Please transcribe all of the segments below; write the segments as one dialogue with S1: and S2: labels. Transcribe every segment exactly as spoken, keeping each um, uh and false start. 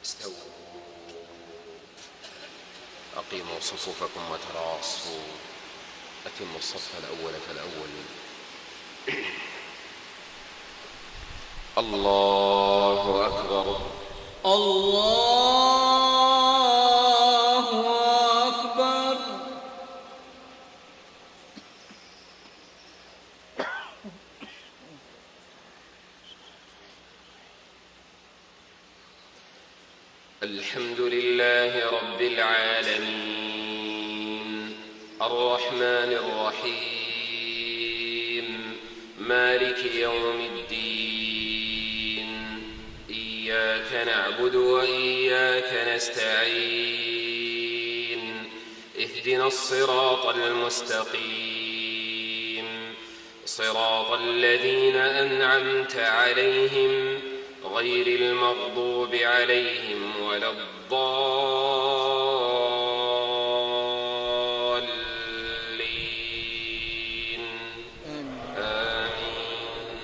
S1: استووا أقيموا صفوفكم وتراصوا أتموا الصف الأول فالأول. الله أكبر
S2: الله أكبر.
S1: الحمد لله رب العالمين الرحمن الرحيم مالك يوم الدين إياك نعبد وإياك نستعين اهدنا الصراط المستقيم صراط الذين أنعمت عليهم غير المغضوب عليهم ولا الضالين آمين.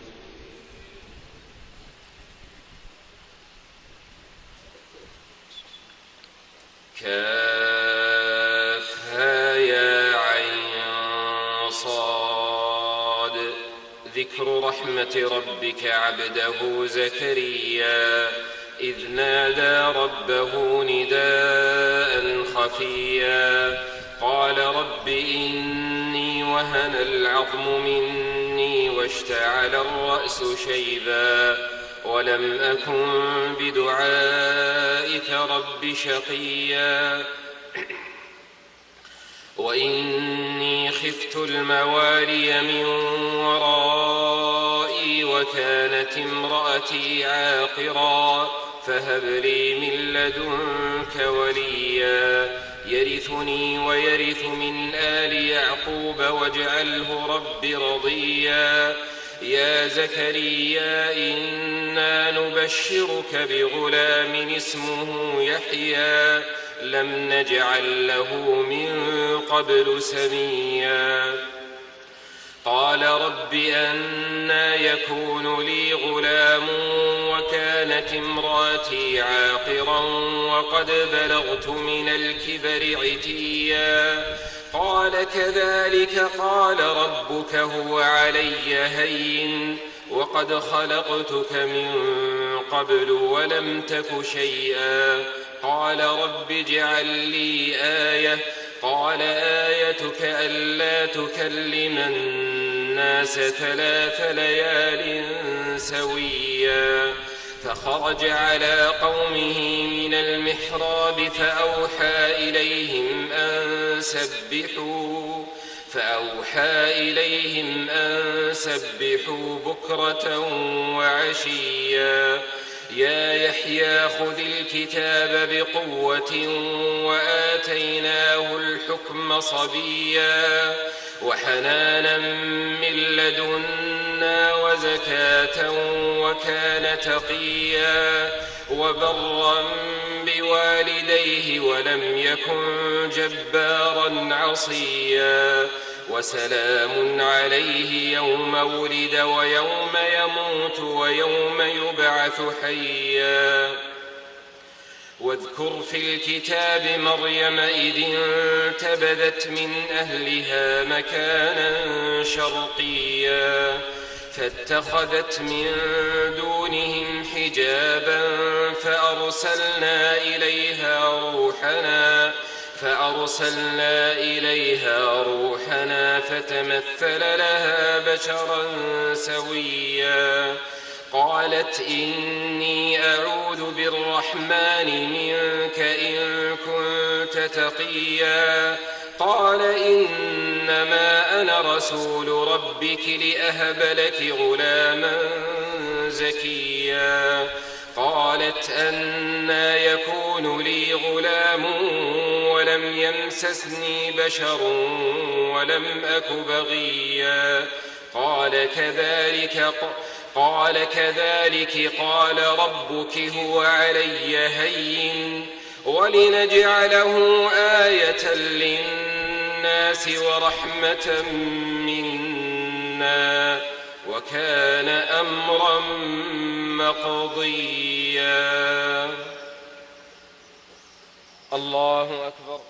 S1: كافها يا عين صاد ذكر رحمة ربك عبده زكريا إذ نادى ربه نداء خفيا قال رب إني وهن العظم مني واشتعل الرأس شيبا ولم أكن بدعائك رب شقيا وإني خفت الموالي من ورائي وكانت امرأتي عاقرا فهب لي من لدنك وليا يرثني ويرث من آل يعقوب واجعله رب رضيا يا زكريا إنا نبشرك بغلام اسمه يحيى لم نجعل له من قبل سميا قال رب أنى يكون لي غلام وكانت امرأتي عاقرا وقد بلغت من الكبر عتيا قال كذلك قال ربك هو علي هين وقد خلقتك من قبل ولم تك شيئا قال رب اجعل لي آية قال آيتك ألا تكلم الناس ثلاث ليال سويا فخرج على قومه من المحراب فأوحى إليهم أن سبحوا فأوحى إليهم أن سبحوا بكرة وعشيا يا يحيى خذ الكتاب بقوة وآتيناه الحكم صبيا وحنانا من لدنا وزكاة وكان تقيا وبرا بوالديه ولم يكن جبارا عصيا وسلام عليه يوم ولد ويوم يموت ويوم يبعث حيا واذكر في الكتاب مريم إذ انتبذت من أهلها مكانا شرقيا فاتخذت من دونهم حجابا فأرسلنا إليها روحنا فأرسلنا إليها روحنا فتمثل لها بشرا سويا قالت إني أعوذ بالرحمن منك إن كنت تقيا قال إنما أنا رسول ربك لأهب لك غلاما زكيا قالت أنى يكون لي غلام ولم يمسسني بشر ولم أك بغيا قال كذلك قال كذلك قال ربك هو علي هين ولنجعله آية للناس ورحمة منا وكان أمرا مقضيا. الله أكبر.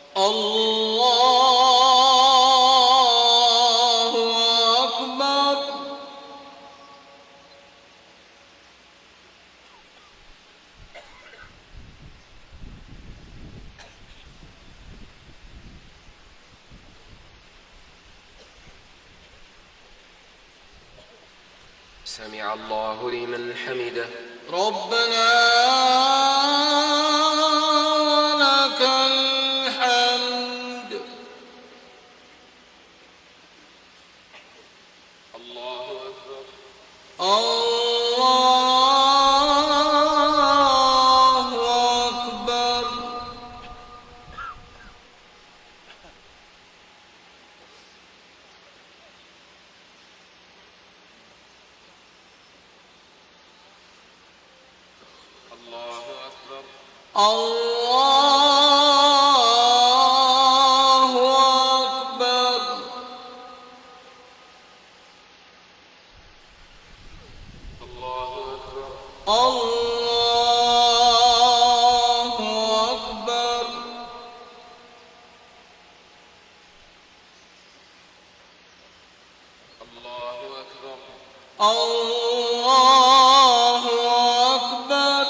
S2: الله أكبر.
S1: سمع الله لمن حمده.
S2: ربنا ولك الحمد.
S1: الله أكبر.
S2: الله أكبر.
S1: الله أكبر.
S2: الله أكبر.
S1: الله أكبر.
S2: الله أكبر.
S1: الله أكبر.
S2: الله أكبر.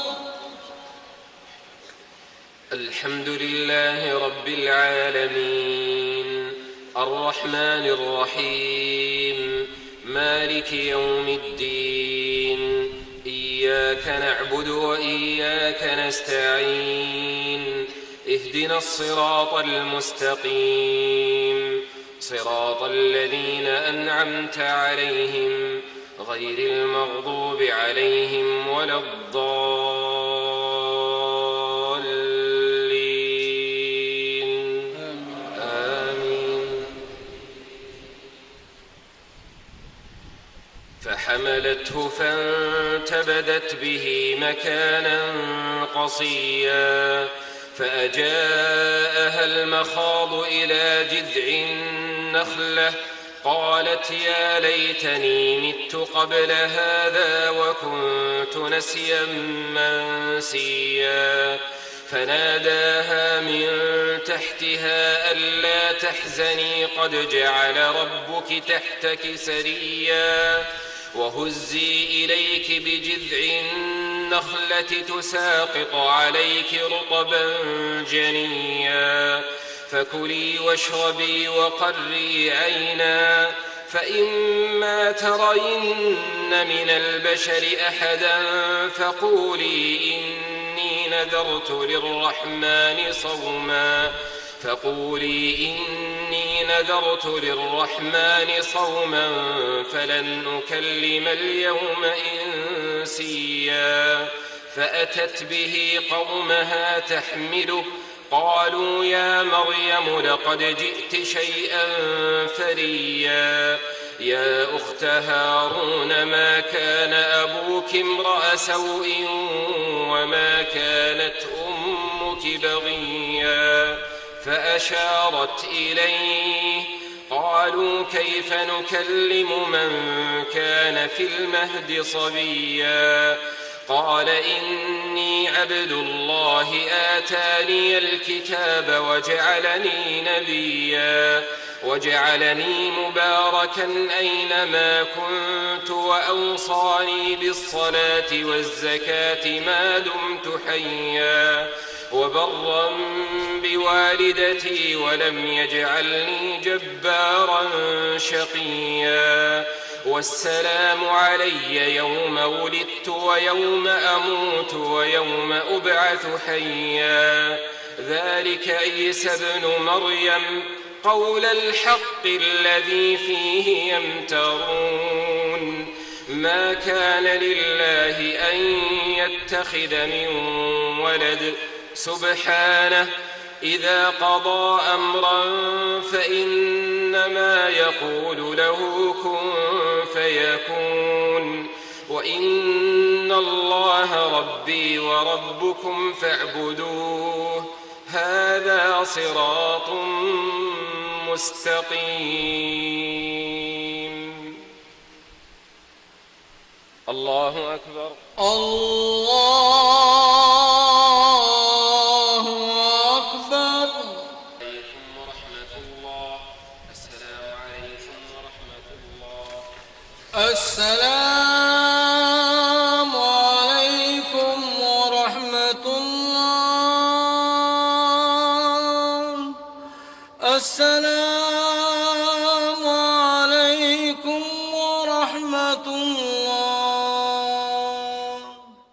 S1: الحمد لله رب العالمين الرحمن الرحيم مالك يوم الدين. إياك نعبد وإياك نستعين. اهدنا الصراط المستقيم صراط الذين أنعمت عليهم غير المغضوب عليهم ولا الضالين. آمين. فحملته فانتبذت به مكانا قصيا فأجاءها المخاض إلى جذع النخلة قالت يا ليتني مت قبل هذا وكنت نسيا منسيا. فناداها من تحتها ألا تحزني قد جعل ربك تحتك سريا وهزي إليك بجذع النخلة تساقط عليك رطبا جنيا فكلي واشربي وقري عينا فإما ترين من البشر أحدا فقولي إني نذرت للرحمن صوما فقولي إني نذرت للرحمن صوما فلن أكلم اليوم إنسيا. فأتت به قومها تحمله قالوا يا مريم لقد جئت شيئا فريا. يا أخت هارون ما كان أبوك امرأ سوء وما كانت أمك بغيا. فأشارت إليه قالوا كيف نكلم من كان في المهد صبيا. قال إني عبد الله آتاني الكتاب وجعلني نبيا وجعلني مباركا أينما كنت وأوصاني بالصلاة والزكاة ما دمت حيا وبرا بوالدتي ولم يجعلني جبارا شقيا. والسلام علي يوم ولدت ويوم أموت ويوم أبعث حيا. ذلك عيسى ابن مريم قول الحق الذي فيه يمترون. ما كان لله أن يتخذ من ولد سبحانه إذا قضى أمرا فإنما يقول له كن فيكون. وإن الله ربي وربكم فاعبدوه هذا صراط مستقيم. الله أكبر.
S2: الله أكبر. السلام عليكم ورحمة الله. السلام